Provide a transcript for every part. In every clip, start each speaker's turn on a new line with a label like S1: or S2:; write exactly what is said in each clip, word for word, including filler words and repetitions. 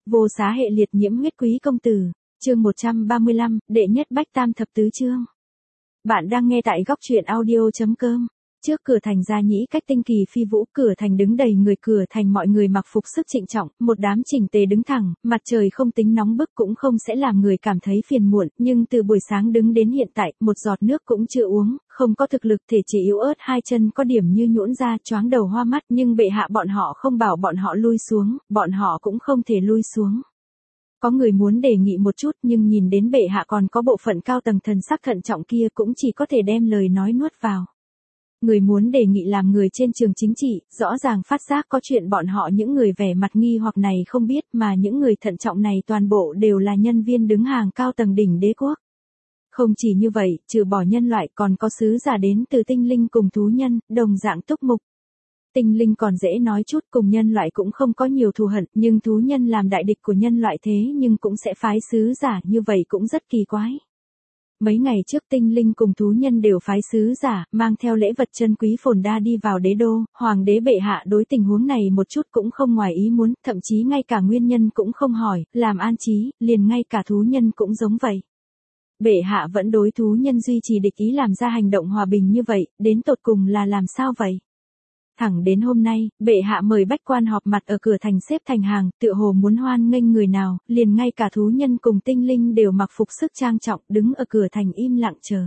S1: Vô xá hệ liệt nhiễm huyết quý công tử, chương một trăm ba mươi lăm, đệ nhất bách tam thập tứ chương. Bạn đang nghe tại góc truyện audio.com. Trước cửa thành Gia Nhĩ cách tinh kỳ phi vũ, cửa thành đứng đầy người, cửa thành mọi người mặc phục sức trịnh trọng, một đám chỉnh tề đứng thẳng, mặt trời không tính nóng bức cũng không sẽ làm người cảm thấy phiền muộn, nhưng từ buổi sáng đứng đến hiện tại, một giọt nước cũng chưa uống, không có thực lực, thể chỉ yếu ớt, hai chân có điểm như nhũn ra, choáng đầu hoa mắt, nhưng bệ hạ bọn họ không bảo bọn họ lui xuống, bọn họ cũng không thể lui xuống. Có người muốn đề nghị một chút, nhưng nhìn đến bệ hạ còn có bộ phận cao tầng thần sắc thận trọng kia, cũng chỉ có thể đem lời nói nuốt vào. Người muốn đề nghị làm người trên trường chính trị, rõ ràng phát giác có chuyện bọn họ những người vẻ mặt nghi hoặc này không biết, mà những người thận trọng này toàn bộ đều là nhân viên đứng hàng cao tầng đỉnh đế quốc. Không chỉ như vậy, trừ bỏ nhân loại còn có sứ giả đến từ tinh linh cùng thú nhân, đồng dạng túc mục. Tinh linh còn dễ nói chút, cùng nhân loại cũng không có nhiều thù hận, nhưng thú nhân làm đại địch của nhân loại thế nhưng cũng sẽ phái sứ giả, như vậy cũng rất kỳ quái. Mấy ngày trước tinh linh cùng thú nhân đều phái sứ giả, mang theo lễ vật chân quý phồn đa đi vào đế đô, hoàng đế bệ hạ đối tình huống này một chút cũng không ngoài ý muốn, thậm chí ngay cả nguyên nhân cũng không hỏi, làm an trí, liền ngay cả thú nhân cũng giống vậy. Bệ hạ vẫn đối thú nhân duy trì địch ý, làm ra hành động hòa bình như vậy, đến tột cùng là làm sao vậy? Thẳng đến hôm nay, bệ hạ mời bách quan họp mặt ở cửa thành xếp thành hàng, tựa hồ muốn hoan nghênh người nào, liền ngay cả thú nhân cùng tinh linh đều mặc phục sức trang trọng, đứng ở cửa thành im lặng chờ.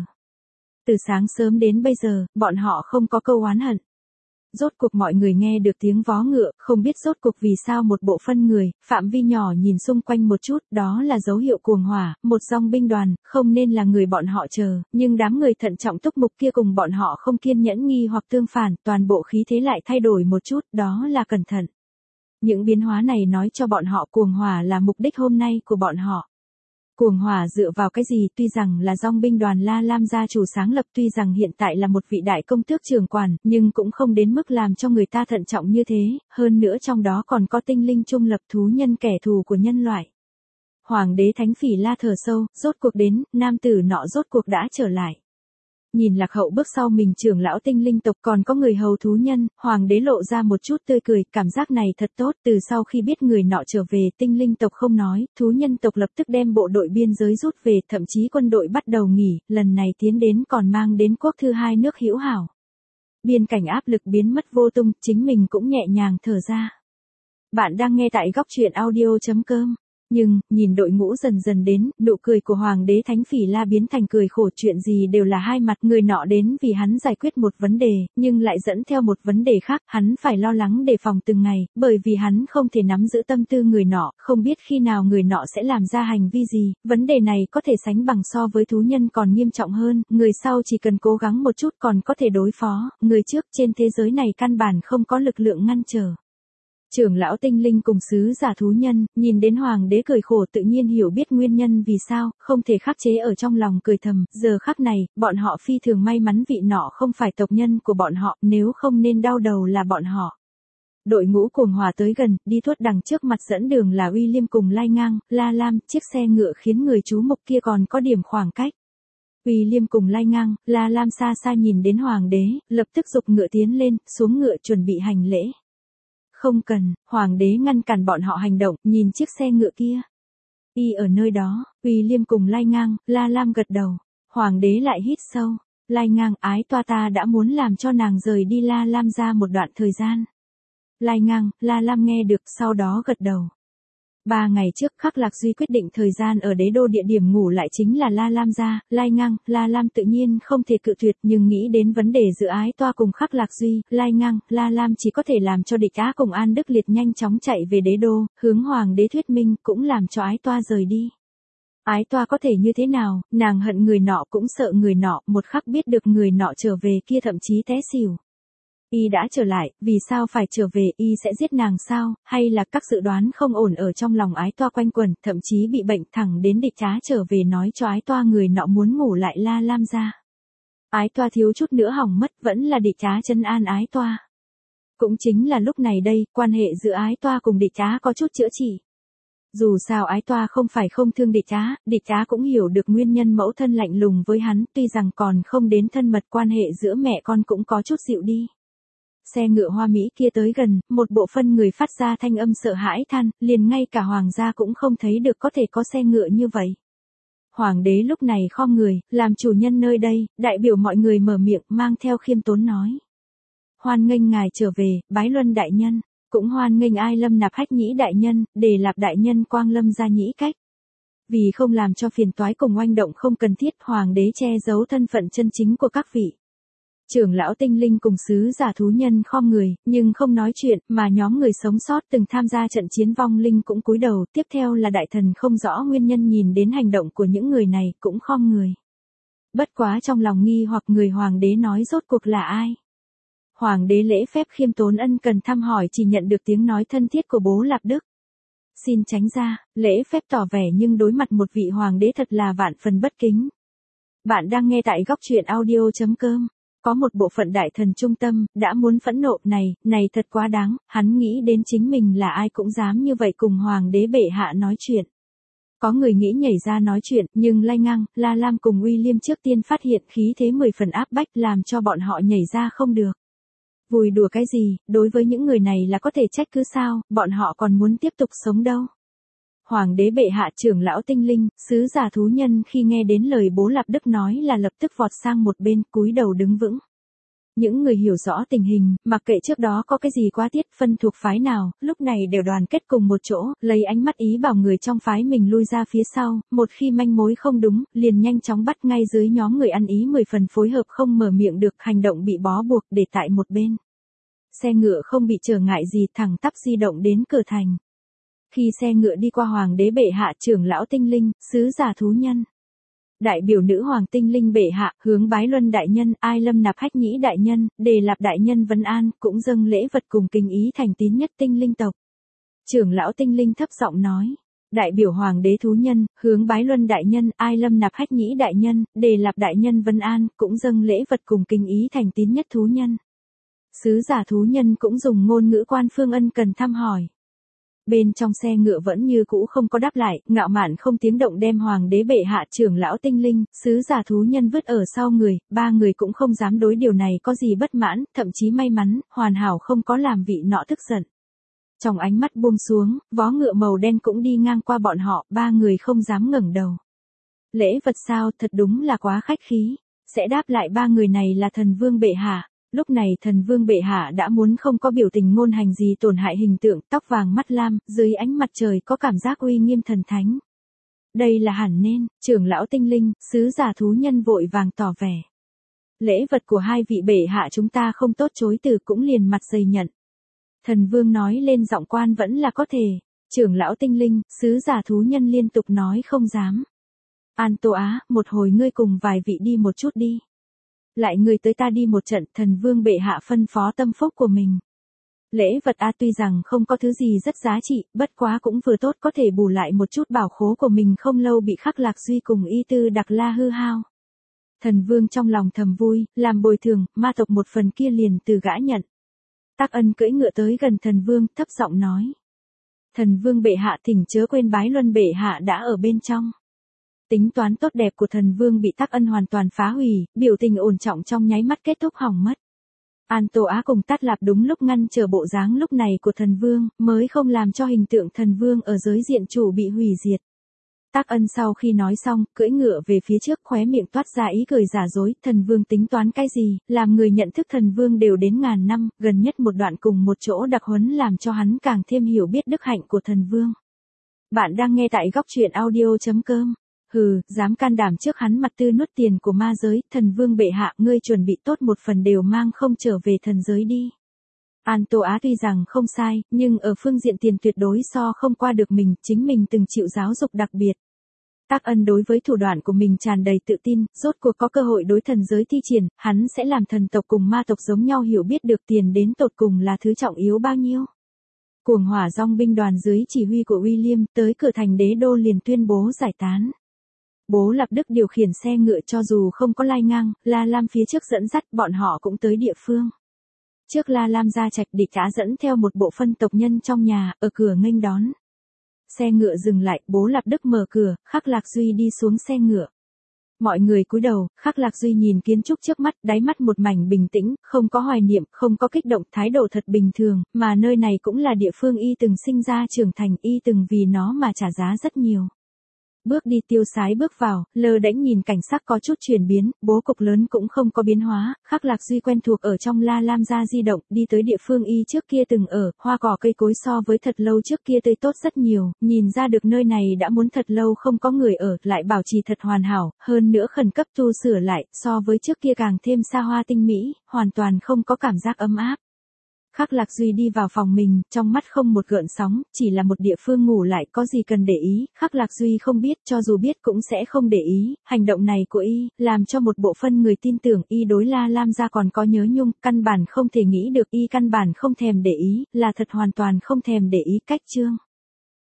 S1: Từ sáng sớm đến bây giờ, bọn họ không có câu oán hận. Rốt cuộc mọi người nghe được tiếng vó ngựa, không biết rốt cuộc vì sao một bộ phân người, phạm vi nhỏ nhìn xung quanh một chút, đó là dấu hiệu cuồng hỏa, một dòng binh đoàn, không nên là người bọn họ chờ, nhưng đám người thận trọng túc mục kia cùng bọn họ không kiên nhẫn nghi hoặc tương phản, toàn bộ khí thế lại thay đổi một chút, đó là cẩn thận. Những biến hóa này nói cho bọn họ cuồng hỏa là mục đích hôm nay của bọn họ. Cuồng hỏa dựa vào cái gì? Tuy rằng là dòng binh đoàn La Lam gia chủ sáng lập, tuy rằng hiện tại là một vị đại công tước trưởng quản, nhưng cũng không đến mức làm cho người ta thận trọng như thế, hơn nữa trong đó còn có tinh linh trung lập, thú nhân kẻ thù của nhân loại. Hoàng đế Thánh Phỉ La thở sâu, rốt cuộc đến, nam tử nọ rốt cuộc đã trở lại. Nhìn lạc hậu bước sau mình trưởng lão tinh linh tộc còn có người hầu thú nhân, hoàng đế lộ ra một chút tươi cười, cảm giác này thật tốt. Từ sau khi biết người nọ trở về, tinh linh tộc không nói, thú nhân tộc lập tức đem bộ đội biên giới rút về, thậm chí quân đội bắt đầu nghỉ, lần này tiến đến còn mang đến quốc thư hai nước hữu hảo. Biên cảnh áp lực biến mất vô tung, chính mình cũng nhẹ nhàng thở ra. Bạn đang nghe tại góc truyện audio.com. Nhưng, nhìn đội ngũ dần dần đến, nụ cười của Hoàng đế Thánh Phỉ La biến thành cười khổ, chuyện gì đều là hai mặt, người nọ đến vì hắn giải quyết một vấn đề, nhưng lại dẫn theo một vấn đề khác, hắn phải lo lắng đề phòng từng ngày, bởi vì hắn không thể nắm giữ tâm tư người nọ, không biết khi nào người nọ sẽ làm ra hành vi gì, vấn đề này có thể sánh bằng so với thú nhân còn nghiêm trọng hơn, người sau chỉ cần cố gắng một chút còn có thể đối phó, người trước trên thế giới này căn bản không có lực lượng ngăn trở. Trưởng lão tinh linh cùng sứ giả thú nhân, nhìn đến hoàng đế cười khổ tự nhiên hiểu biết nguyên nhân vì sao, không thể khắc chế ở trong lòng cười thầm, giờ khắc này, bọn họ phi thường may mắn vị nọ không phải tộc nhân của bọn họ, nếu không nên đau đầu là bọn họ. Đội ngũ cuồng hỏa tới gần, đi tuốt đằng trước mặt dẫn đường là William cùng Lai Ngang, La Lam, chiếc xe ngựa khiến người chú mục kia còn có điểm khoảng cách. William cùng Lai Ngang, La Lam xa xa nhìn đến hoàng đế, lập tức giục ngựa tiến lên, xuống ngựa chuẩn bị hành lễ. Không cần, hoàng đế ngăn cản bọn họ hành động, nhìn chiếc xe ngựa kia. Y ở nơi đó, William cùng Lai Ngang, La Lam gật đầu. Hoàng đế lại hít sâu. Lai Ngang, ái toa ta đã muốn làm cho nàng rời đi La Lam ra một đoạn thời gian. Lai Ngang, La Lam nghe được, sau đó gật đầu. Ba ngày trước Khắc Lạc Duy quyết định thời gian ở đế đô, địa điểm ngủ lại chính là La Lam gia. Lai Ngang, La Lam tự nhiên không thể cự tuyệt, nhưng nghĩ đến vấn đề giữa ái toa cùng Khắc Lạc Duy, Lai Ngang, La Lam chỉ có thể làm cho địch á cùng An Đức Liệt nhanh chóng chạy về đế đô, hướng hoàng đế thuyết minh, cũng làm cho ái toa rời đi. Ái toa có thể như thế nào, nàng hận người nọ cũng sợ người nọ, một khắc biết được người nọ trở về kia thậm chí té xỉu. Y đã trở lại, vì sao phải trở về, Y sẽ giết nàng sao, hay là các dự đoán không ổn ở trong lòng ái toa quanh quẩn, thậm chí bị bệnh, thẳng đến địch trá trở về nói cho ái toa người nọ muốn ngủ lại La Lam gia. Ái toa thiếu chút nữa hỏng mất, vẫn là địch trá trấn an ái toa. Cũng chính là lúc này đây, quan hệ giữa ái toa cùng địch trá có chút chữa trị. Dù sao ái toa không phải không thương địch trá, địch trá cũng hiểu được nguyên nhân mẫu thân lạnh lùng với hắn, tuy rằng còn không đến thân mật, quan hệ giữa mẹ con cũng có chút dịu đi. Xe ngựa hoa Mỹ kia tới gần, một bộ phân người phát ra thanh âm sợ hãi than, liền ngay cả hoàng gia cũng không thấy được có thể có xe ngựa như vậy. Hoàng đế lúc này khom người, làm chủ nhân nơi đây, đại biểu mọi người mở miệng mang theo khiêm tốn nói. Hoan nghênh ngài trở về, Bái Luân đại nhân, cũng hoan nghênh Ai Lâm Nạp Hách Nhĩ đại nhân, Đề Lạp đại nhân quang lâm gia nhĩ cách. Vì không làm cho phiền toái cùng oanh động không cần thiết, hoàng đế che giấu thân phận chân chính của các vị. Trưởng lão tinh linh cùng sứ giả thú nhân khom người, nhưng không nói chuyện, mà nhóm người sống sót từng tham gia trận chiến vong linh cũng cúi đầu, tiếp theo là đại thần không rõ nguyên nhân nhìn đến hành động của những người này, cũng khom người. Bất quá trong lòng nghi hoặc người hoàng đế nói rốt cuộc là ai. Hoàng đế lễ phép khiêm tốn ân cần thăm hỏi chỉ nhận được tiếng nói thân thiết của Bố Lạp Đức. Xin tránh ra, lễ phép tỏ vẻ nhưng đối mặt một vị hoàng đế thật là vạn phần bất kính. Bạn đang nghe tại góc truyện audio.com. Có một bộ phận đại thần trung tâm, đã muốn phẫn nộ, này, này thật quá đáng, hắn nghĩ đến chính mình là ai cũng dám như vậy cùng hoàng đế bệ hạ nói chuyện. Có người nghĩ nhảy ra nói chuyện, nhưng Lai Ngang, La Lam cùng William trước tiên phát hiện khí thế mười phần áp bách làm cho bọn họ nhảy ra không được. Vui đùa cái gì, đối với những người này là có thể trách cứ sao, bọn họ còn muốn tiếp tục sống đâu. Hoàng đế bệ hạ trưởng lão tinh linh, sứ giả thú nhân khi nghe đến lời Bố Lạp Đức nói là lập tức vọt sang một bên cúi đầu đứng vững. Những người hiểu rõ tình hình, mặc kệ trước đó có cái gì quá tiết phân thuộc phái nào, lúc này đều đoàn kết cùng một chỗ, lấy ánh mắt ý bảo người trong phái mình lui ra phía sau, một khi manh mối không đúng, liền nhanh chóng bắt ngay dưới nhóm người ăn ý mười phần phối hợp không mở miệng được, hành động bị bó buộc để tại một bên. Xe ngựa không bị trở ngại gì thẳng tắp di động đến cửa thành. Khi xe ngựa đi qua hoàng đế bệ hạ trưởng lão tinh linh, sứ giả thú nhân. Đại biểu nữ hoàng tinh linh bệ hạ, hướng Bái Luân đại nhân, Ai Lâm Nạp Hách Nhĩ đại nhân, Đề Lạp đại nhân vân an, cũng dâng lễ vật cùng kính ý thành tín nhất tinh linh tộc. Trưởng lão tinh linh thấp giọng nói. Đại biểu hoàng đế thú nhân, hướng Bái Luân đại nhân, Ai Lâm Nạp Hách Nhĩ đại nhân, Đề Lạp đại nhân vân an, cũng dâng lễ vật cùng kính ý thành tín nhất thú nhân. Sứ giả thú nhân cũng dùng ngôn ngữ quan phương ân cần thăm hỏi. Bên trong xe ngựa vẫn như cũ không có đáp lại, ngạo mạn không tiếng động đem hoàng đế bệ hạ trưởng lão tinh linh, sứ giả thú nhân vứt ở sau người, ba người cũng không dám đối điều này có gì bất mãn, thậm chí may mắn, hoàn hảo không có làm vị nọ tức giận. Trong ánh mắt buông xuống, vó ngựa màu đen cũng đi ngang qua bọn họ, ba người không dám ngẩng đầu. Lễ vật sao, thật đúng là quá khách khí, sẽ đáp lại ba người này là thần vương bệ hạ. Lúc này thần vương bệ hạ đã muốn không có biểu tình ngôn hành gì tổn hại hình tượng, tóc vàng mắt lam, dưới ánh mặt trời có cảm giác uy nghiêm thần thánh. Đây là hẳn nên, trưởng lão tinh linh, sứ giả thú nhân vội vàng tỏ vẻ. Lễ vật của hai vị bệ hạ chúng ta không tốt chối từ cũng liền mặt dày nhận. Thần vương nói lên giọng quan vẫn là có thể, trưởng lão tinh linh, sứ giả thú nhân liên tục nói không dám. An Tô Á, một hồi ngươi cùng vài vị đi một chút đi. Lại người tới ta đi một trận, thần vương bệ hạ phân phó tâm phúc của mình. Lễ vật a tuy rằng không có thứ gì rất giá trị, bất quá cũng vừa tốt có thể bù lại một chút bảo khố của mình không lâu bị khắc lạc duy cùng y tư đặc la hư hao. Thần vương trong lòng thầm vui, làm bồi thường, ma tộc một phần kia liền từ gã nhận. Tắc Ân cưỡi ngựa tới gần thần vương, thấp giọng nói. Thần vương bệ hạ thỉnh chớ quên Bái Luân bệ hạ đã ở bên trong. Tính toán tốt đẹp của thần vương bị Tắc Ân hoàn toàn phá hủy, biểu tình ổn trọng trong nháy mắt kết thúc hỏng mất. An Tô Á cùng Tát Lạp đúng lúc ngăn chờ bộ dáng lúc này của thần vương, mới không làm cho hình tượng thần vương ở giới diện chủ bị hủy diệt. Tắc Ân sau khi nói xong, cưỡi ngựa về phía trước khóe miệng toát ra ý cười giả dối, thần vương tính toán cái gì, làm người nhận thức thần vương đều đến ngàn năm, gần nhất một đoạn cùng một chỗ đặc huấn làm cho hắn càng thêm hiểu biết đức hạnh của thần vương. Bạn đang nghe tại góc truyện audio.com. Hừ, dám can đảm trước hắn mặt tư nuốt tiền của ma giới, thần vương bệ hạ, ngươi chuẩn bị tốt một phần đều mang không trở về thần giới đi. An Tô Á tuy rằng không sai, nhưng ở phương diện tiền tuyệt đối so không qua được mình, chính mình từng chịu giáo dục đặc biệt. Tắc Ân đối với thủ đoạn của mình tràn đầy tự tin, rốt cuộc có cơ hội đối thần giới thi triển, hắn sẽ làm thần tộc cùng ma tộc giống nhau hiểu biết được tiền đến tột cùng là thứ trọng yếu bao nhiêu. Cuồng hỏa dòng binh đoàn dưới chỉ huy của William tới cửa thành đế đô liền tuyên bố giải tán. Bố Lạp Đức điều khiển xe ngựa cho dù không có Lai Ngang, La Lam phía trước dẫn dắt bọn họ cũng tới địa phương. Trước La Lam ra trạch địch đã dẫn theo một bộ phân tộc nhân trong nhà, ở cửa nghênh đón. Xe ngựa dừng lại, Bố Lạp Đức mở cửa, khắc lạc duy đi xuống xe ngựa. Mọi người cúi đầu, Khắc Lạc Duy nhìn kiến trúc trước mắt, đáy mắt một mảnh bình tĩnh, không có hoài niệm, không có kích động, thái độ thật bình thường, mà nơi này cũng là địa phương y từng sinh ra trưởng thành, y từng vì nó mà trả giá rất nhiều. Bước đi tiêu sái bước vào, lơ đễnh nhìn cảnh sắc có chút chuyển biến, bố cục lớn cũng không có biến hóa, Khắc Lạc Duy quen thuộc ở trong La Lam gia di động, đi tới địa phương y trước kia từng ở, hoa cỏ cây cối so với thật lâu trước kia tươi tốt rất nhiều, nhìn ra được nơi này đã muốn thật lâu không có người ở, lại bảo trì thật hoàn hảo, hơn nữa khẩn cấp tu sửa lại, so với trước kia càng thêm xa hoa tinh mỹ, hoàn toàn không có cảm giác ấm áp. Khắc Lạc Duy đi vào phòng mình, trong mắt không một gợn sóng, chỉ là một địa phương ngủ lại, có gì cần để ý, Khắc Lạc Duy không biết, cho dù biết cũng sẽ không để ý, hành động này của y, làm cho một bộ phận người tin tưởng y đối La Lam gia còn có nhớ nhung, căn bản không thể nghĩ được y căn bản không thèm để ý, là thật hoàn toàn không thèm để ý cách chương.